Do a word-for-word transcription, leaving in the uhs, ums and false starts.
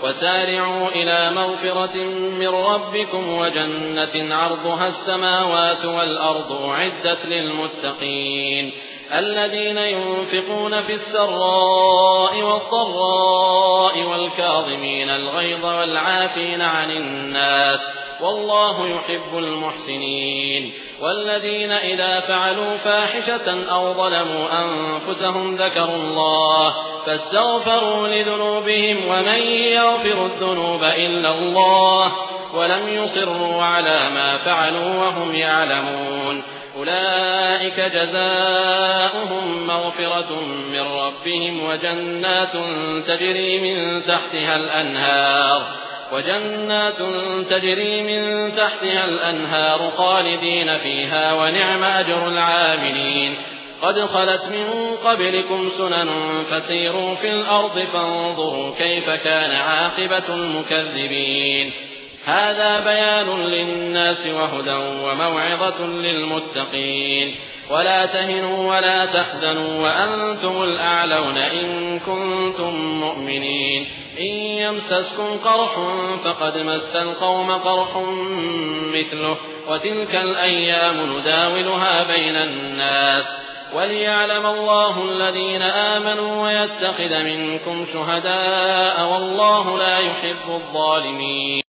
وسارعوا إلى مغفرة من ربكم وجنة عرضها السماوات والأرض أعدت للمتقين الذين ينفقون في السراء والضراء والكاظمين الغيظ والعافين عن الناس والله يحب المحسنين والذين إذا فعلوا فاحشة أو ظلموا أنفسهم ذكروا الله فاستغفروا لذنوبهم ومن يغفر الذنوب إلا الله ولم يصروا على ما فعلوا وهم يعلمون أولئك جزاؤهم مغفرة من ربهم وجنات تجري من تحتها الأنهار وجنات تجري من تحتها الأنهار خالدين فيها ونعم أجر العاملين قد خلت من قبلكم سنن فسيروا في الأرض فانظروا كيف كان عاقبة المكذبين هذا بيان للناس وهدى وموعظة للمتقين ولا تهنوا ولا تحزنوا وأنتم الأعلون إن كنتم مؤمنين إن يمسسكم قرح فقد مس القوم قرح مثله وتلك الأيام نداولها بين الناس وليعلم الله الذين آمنوا ويتخذ منكم شهداء والله لا يحب الظالمين.